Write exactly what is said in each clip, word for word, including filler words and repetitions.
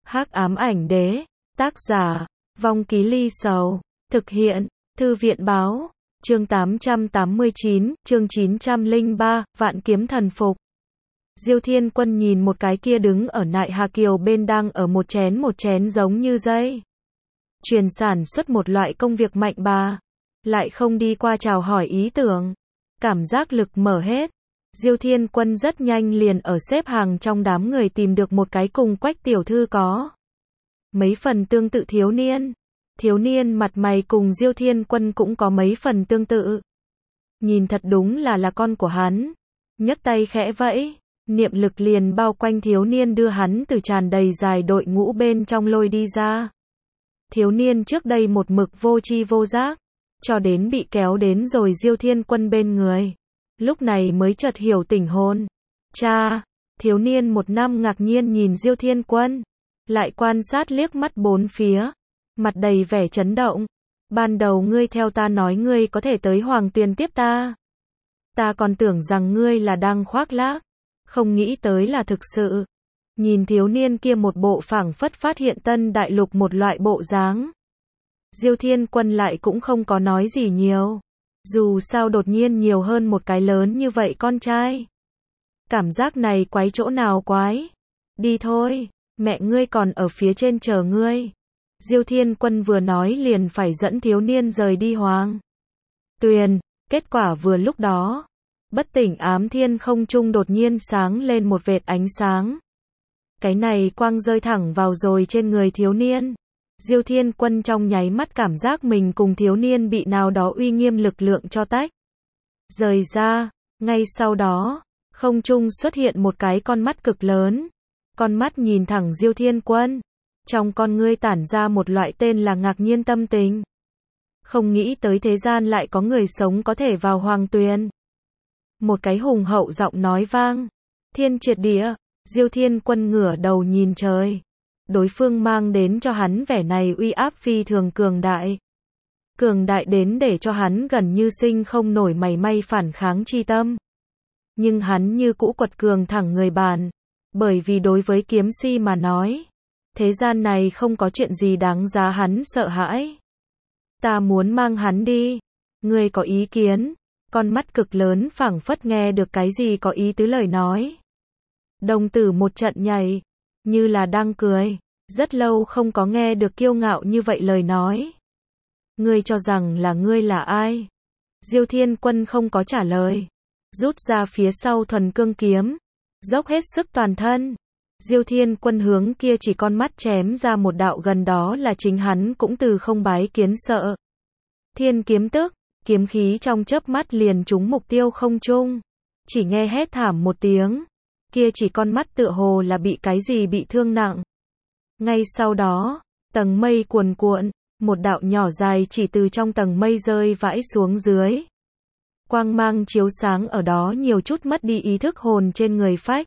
Hắc ám ảnh đế, tác giả, Vong Ký Ly Sầu, thực hiện, Thư viện báo, chương tám trăm tám mươi chín, chương chín trăm lẻ ba, Vạn Kiếm Thần Phục. Diêu Thiên Quân nhìn một cái kia đứng ở Nại Hà Kiều bên đang ở một chén một chén giống như dây chuyền sản xuất một loại công việc mạnh bà, lại không đi qua chào hỏi ý tưởng, cảm giác lực mở hết. Diêu Thiên Quân rất nhanh liền ở xếp hàng trong đám người tìm được một cái cùng Quách tiểu thư có mấy phần tương tự thiếu niên. Thiếu niên mặt mày cùng Diêu Thiên Quân cũng có mấy phần tương tự. Nhìn thật đúng là là con của hắn. Nhấc tay khẽ vẫy, niệm lực liền bao quanh thiếu niên đưa hắn từ tràn đầy dài đội ngũ bên trong lôi đi ra. Thiếu niên trước đây một mực vô tri vô giác, cho đến bị kéo đến rồi Diêu Thiên Quân bên người. Lúc này mới chợt hiểu tỉnh hồn. Cha, thiếu niên một năm ngạc nhiên nhìn Diêu Thiên Quân, lại quan sát liếc mắt bốn phía, mặt đầy vẻ chấn động. Ban đầu ngươi theo ta nói ngươi có thể tới Hoàng Tuyền tiếp ta. Ta còn tưởng rằng ngươi là đang khoác lác, không nghĩ tới là thực sự. Nhìn thiếu niên kia một bộ phảng phất phát hiện tân đại lục một loại bộ dáng. Diêu Thiên Quân lại cũng không có nói gì nhiều. Dù sao đột nhiên nhiều hơn một cái lớn như vậy con trai. Cảm giác này quái chỗ nào quái. Đi thôi, mẹ ngươi còn ở phía trên chờ ngươi. Diêu Thiên Quân vừa nói liền phải dẫn thiếu niên rời đi Hoàng Tuyền. Kết quả vừa lúc đó, bất tỉnh ám thiên không trung đột nhiên sáng lên một vệt ánh sáng. Cái này quang rơi thẳng vào rồi trên người thiếu niên. Diêu Thiên Quân trong nháy mắt cảm giác mình cùng thiếu niên bị nào đó uy nghiêm lực lượng cho tách rời ra. Ngay sau đó, không trung xuất hiện một cái con mắt cực lớn. Con mắt nhìn thẳng Diêu Thiên Quân. Trong con ngươi tản ra một loại tên là ngạc nhiên tâm tình. Không nghĩ tới thế gian lại có người sống có thể vào Hoàng Tuyền. Một cái hùng hậu giọng nói vang. Thiên triệt địa. Diêu Thiên Quân ngửa đầu nhìn trời. Đối phương mang đến cho hắn vẻ này uy áp phi thường cường đại. Cường đại đến để cho hắn gần như sinh không nổi mảy may phản kháng chi tâm. Nhưng hắn như cũ quật cường thẳng người bàn. Bởi vì đối với kiếm si mà nói, thế gian này không có chuyện gì đáng giá hắn sợ hãi. Ta muốn mang hắn đi. Ngươi có ý kiến? Con mắt cực lớn phảng phất nghe được cái gì có ý tứ lời nói. Đồng tử một trận nhảy, như là đang cười. Rất lâu không có nghe được kiêu ngạo như vậy lời nói. Ngươi cho rằng là ngươi là ai? Diêu Thiên Quân không có trả lời. Rút ra phía sau thuần cương kiếm, dốc hết sức toàn thân. Diêu Thiên Quân hướng kia chỉ con mắt chém ra một đạo gần đó là chính hắn cũng từ không bái kiến sợ. Thiên kiếm tức, kiếm khí trong chớp mắt liền trúng mục tiêu không trung. Chỉ nghe hét thảm một tiếng. Kia chỉ con mắt tựa hồ là bị cái gì bị thương nặng. Ngay sau đó, tầng mây cuồn cuộn, một đạo nhỏ dài chỉ từ trong tầng mây rơi vãi xuống dưới. Quang mang chiếu sáng ở đó nhiều chút mất đi ý thức hồn trên người phách.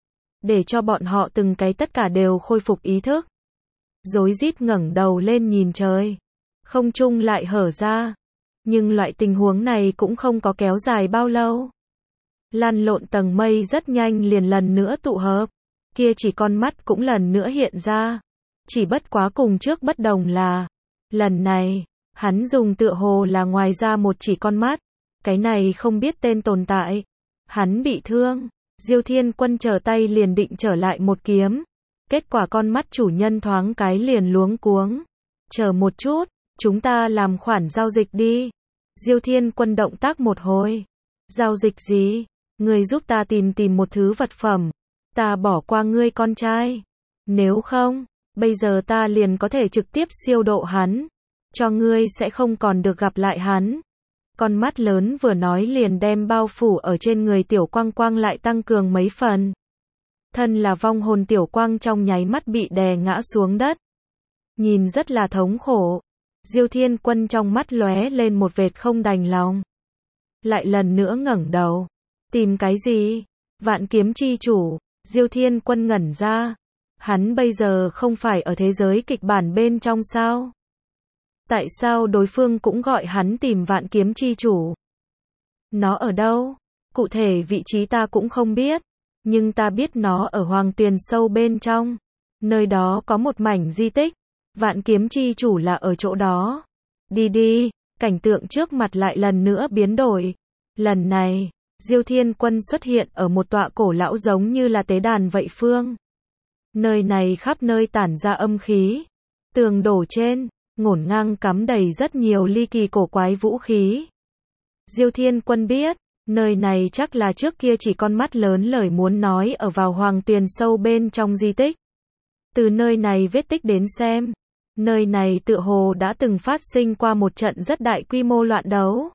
Để cho bọn họ từng cái tất cả đều khôi phục ý thức. Rối rít ngẩng đầu lên nhìn trời. Không trung lại hở ra. Nhưng loại tình huống này cũng không có kéo dài bao lâu. Lăn lộn tầng mây rất nhanh liền lần nữa tụ hợp. Kia chỉ con mắt cũng lần nữa hiện ra. Chỉ bất quá cùng trước bất đồng là, lần này, hắn dùng tựa hồ là ngoài ra một chỉ con mắt. Cái này không biết tên tồn tại. Hắn bị thương. Diêu Thiên Quân trở tay liền định trở lại một kiếm. Kết quả con mắt chủ nhân thoáng cái liền luống cuống. Chờ một chút, chúng ta làm khoản giao dịch đi. Diêu Thiên Quân động tác một hồi. Giao dịch gì? Ngươi giúp ta tìm tìm một thứ vật phẩm. Ta bỏ qua ngươi con trai. Nếu không, bây giờ ta liền có thể trực tiếp siêu độ hắn. Cho ngươi sẽ không còn được gặp lại hắn. Con mắt lớn vừa nói liền đem bao phủ ở trên người tiểu quang quang lại tăng cường mấy phần. Thân là vong hồn tiểu quang trong nháy mắt bị đè ngã xuống đất. Nhìn rất là thống khổ. Diêu Thiên Quân trong mắt lóe lên một vệt không đành lòng. Lại lần nữa ngẩng đầu. Tìm cái gì? Vạn kiếm chi chủ. Diêu Thiên Quân ngẩn ra. Hắn bây giờ không phải ở thế giới kịch bản bên trong sao? Tại sao đối phương cũng gọi hắn tìm vạn kiếm chi chủ? Nó ở đâu? Cụ thể vị trí ta cũng không biết. Nhưng ta biết nó ở Hoàng Tuyền sâu bên trong. Nơi đó có một mảnh di tích. Vạn kiếm chi chủ là ở chỗ đó. Đi đi, cảnh tượng trước mặt lại lần nữa biến đổi. Lần này, Diêu Thiên Quân xuất hiện ở một tọa cổ lão giống như là tế đàn vậy phương. Nơi này khắp nơi tản ra âm khí. Tường đổ trên, ngổn ngang cắm đầy rất nhiều ly kỳ cổ quái vũ khí. Diêu Thiên Quân biết, nơi này chắc là trước kia chỉ con mắt lớn lời muốn nói ở vào hoàng tuyền sâu bên trong di tích. Từ nơi này vết tích đến xem, nơi này tựa hồ đã từng phát sinh qua một trận rất đại quy mô loạn đấu.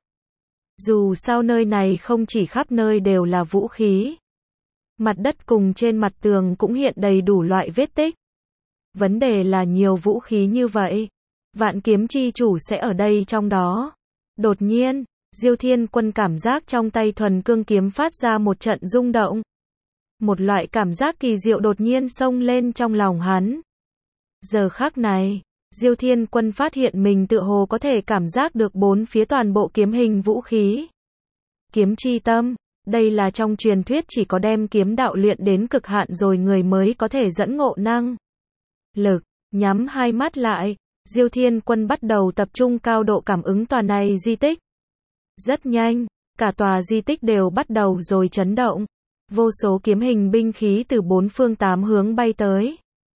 Dù sao nơi này không chỉ khắp nơi đều là vũ khí. Mặt đất cùng trên mặt tường cũng hiện đầy đủ loại vết tích. Vấn đề là nhiều vũ khí như vậy. Vạn kiếm chi chủ sẽ ở đây trong đó. Đột nhiên, Diêu Thiên Quân cảm giác trong tay thuần cương kiếm phát ra một trận rung động. Một loại cảm giác kỳ diệu đột nhiên xông lên trong lòng hắn. Giờ khắc này, Diêu Thiên Quân phát hiện mình tựa hồ có thể cảm giác được bốn phía toàn bộ kiếm hình vũ khí. Kiếm chi tâm, đây là trong truyền thuyết chỉ có đem kiếm đạo luyện đến cực hạn rồi người mới có thể dẫn ngộ năng lực. Nhắm hai mắt lại, Diêu Thiên Quân bắt đầu tập trung cao độ cảm ứng tòa này di tích. Rất nhanh, cả tòa di tích đều bắt đầu rồi chấn động. Vô số kiếm hình binh khí từ bốn phương tám hướng bay tới.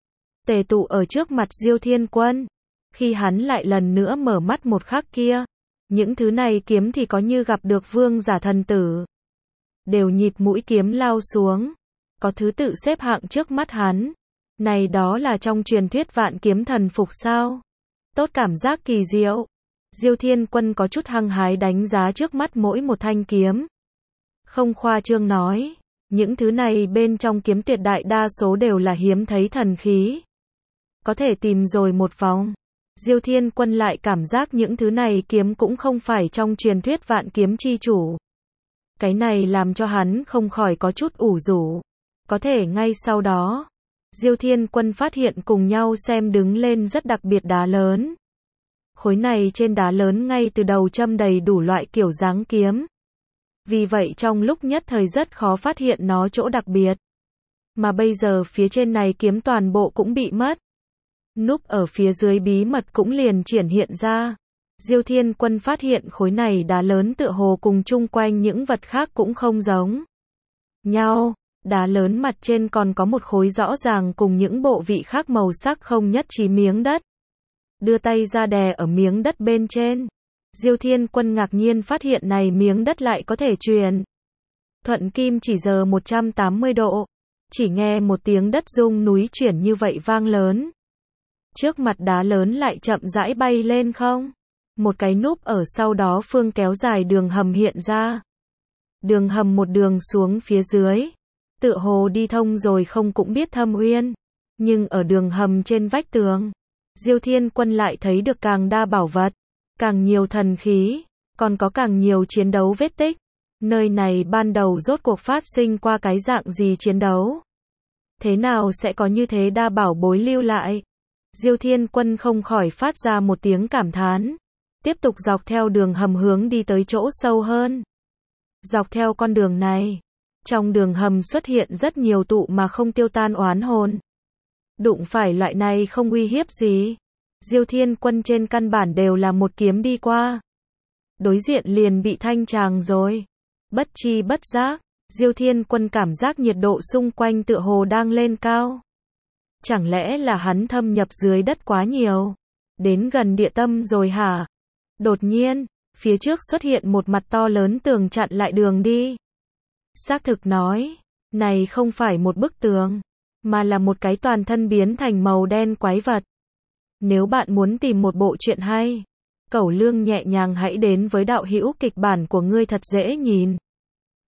Tề tụ ở trước mặt Diêu Thiên Quân. Khi hắn lại lần nữa mở mắt một khắc kia, những thứ này kiếm thì có như gặp được vương giả thần tử. Đều nhịp mũi kiếm lao xuống. Có thứ tự xếp hạng trước mắt hắn. Này đó là trong truyền thuyết vạn kiếm thần phục sao? Tốt cảm giác kỳ diệu. Diêu Thiên Quân có chút hăng hái đánh giá trước mắt mỗi một thanh kiếm. Không khoa trương nói, những thứ này bên trong kiếm tuyệt đại đa số đều là hiếm thấy thần khí. Có thể tìm rồi một vòng. Diêu Thiên Quân lại cảm giác những thứ này kiếm cũng không phải trong truyền thuyết vạn kiếm chi chủ. Cái này làm cho hắn không khỏi có chút ủ rũ. Có thể ngay sau đó, Diêu Thiên Quân phát hiện cùng nhau xem đứng lên rất đặc biệt đá lớn. Khối này trên đá lớn ngay từ đầu châm đầy đủ loại kiểu dáng kiếm. Vì vậy trong lúc nhất thời rất khó phát hiện nó chỗ đặc biệt. Mà bây giờ phía trên này kiếm toàn bộ cũng bị mất. Núp ở phía dưới bí mật cũng liền triển hiện ra. Diêu Thiên Quân phát hiện khối này đá lớn tựa hồ cùng chung quanh những vật khác cũng không giống nhau. Đá lớn mặt trên còn có một khối rõ ràng cùng những bộ vị khác màu sắc không nhất trí miếng đất. Đưa tay ra đè ở miếng đất bên trên. Diêu Thiên Quân ngạc nhiên phát hiện này miếng đất lại có thể truyền thuận kim chỉ giờ một trăm tám mươi độ. Chỉ nghe một tiếng đất rung núi chuyển như vậy vang lớn. Trước mặt đá lớn lại chậm rãi bay lên không. Một cái núp ở sau đó phương kéo dài đường hầm hiện ra. Đường hầm một đường xuống phía dưới. Tựa hồ đi thông rồi không cũng biết thâm uyên. Nhưng ở đường hầm trên vách tường, Diêu Thiên Quân lại thấy được càng đa bảo vật, càng nhiều thần khí, còn có càng nhiều chiến đấu vết tích. Nơi này ban đầu rốt cuộc phát sinh qua cái dạng gì chiến đấu? Thế nào sẽ có như thế đa bảo bối lưu lại? Diêu Thiên Quân không khỏi phát ra một tiếng cảm thán. Tiếp tục dọc theo đường hầm hướng đi tới chỗ sâu hơn. Dọc theo con đường này, trong đường hầm xuất hiện rất nhiều tụ mà không tiêu tan oán hồn. Đụng phải loại này không uy hiếp gì. Diêu Thiên Quân trên căn bản đều là một kiếm đi qua. Đối diện liền bị thanh tràng rồi. Bất chi bất giác, Diêu Thiên Quân cảm giác nhiệt độ xung quanh tựa hồ đang lên cao. Chẳng lẽ là hắn thâm nhập dưới đất quá nhiều? Đến gần địa tâm rồi hả? Đột nhiên, phía trước xuất hiện một mặt to lớn tường chặn lại đường đi. Xác thực nói, này không phải một bức tường, mà là một cái toàn thân biến thành màu đen quái vật. Nếu bạn muốn tìm một bộ truyện hay, Cẩu Lương nhẹ nhàng hãy đến với đạo hữu kịch bản của ngươi thật dễ nhìn.